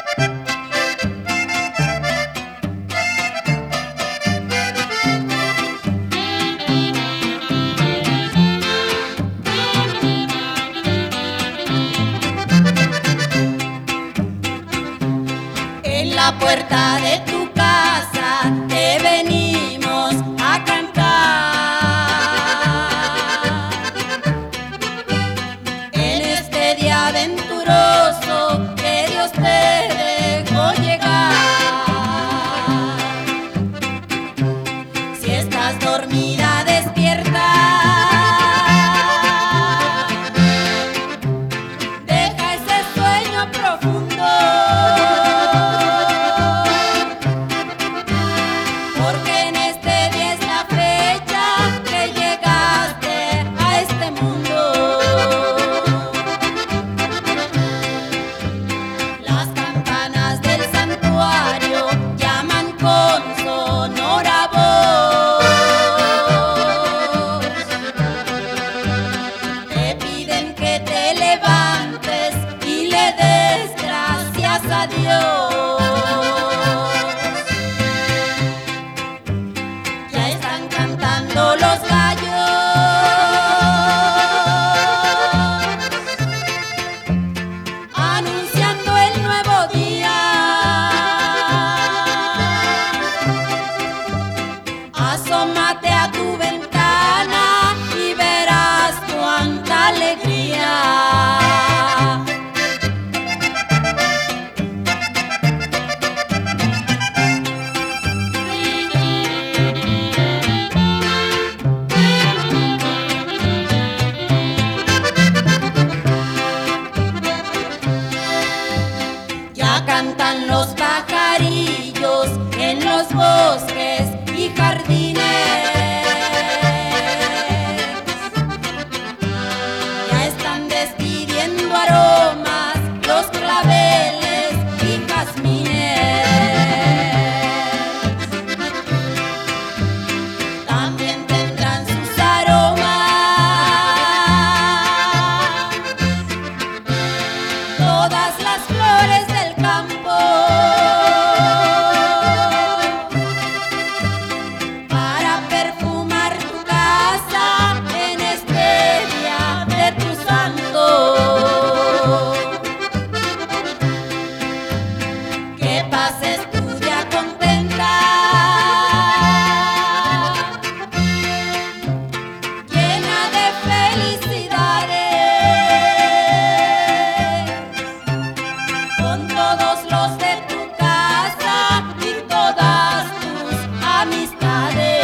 En la puerta de tu casa te venimos a cantar. En este día aventuroso que Dios te dejó llegar. Si estás dormida, despierta. Deja ese sueño profundo. Porque en este día es la fecha que llegaste a este mundo. Las campanas del santuario llaman con sonora voz. Te piden que te levantes y le des gracias a Dios. Ya están cantando los gallos, anunciando el nuevo día. Asómate a tu ventana y verás cuánta alegría. Ya cantan los pajarillos en los bosques y jardines. Ya están despidiendo aromas los claveles y jazmines. También tendrán sus aromas todas las flores del campo, para perfumar tu casa en este día de tu santo. Que pases tu día contenta, llena de felicidades, con todos los de tu casa y todas tus amistades.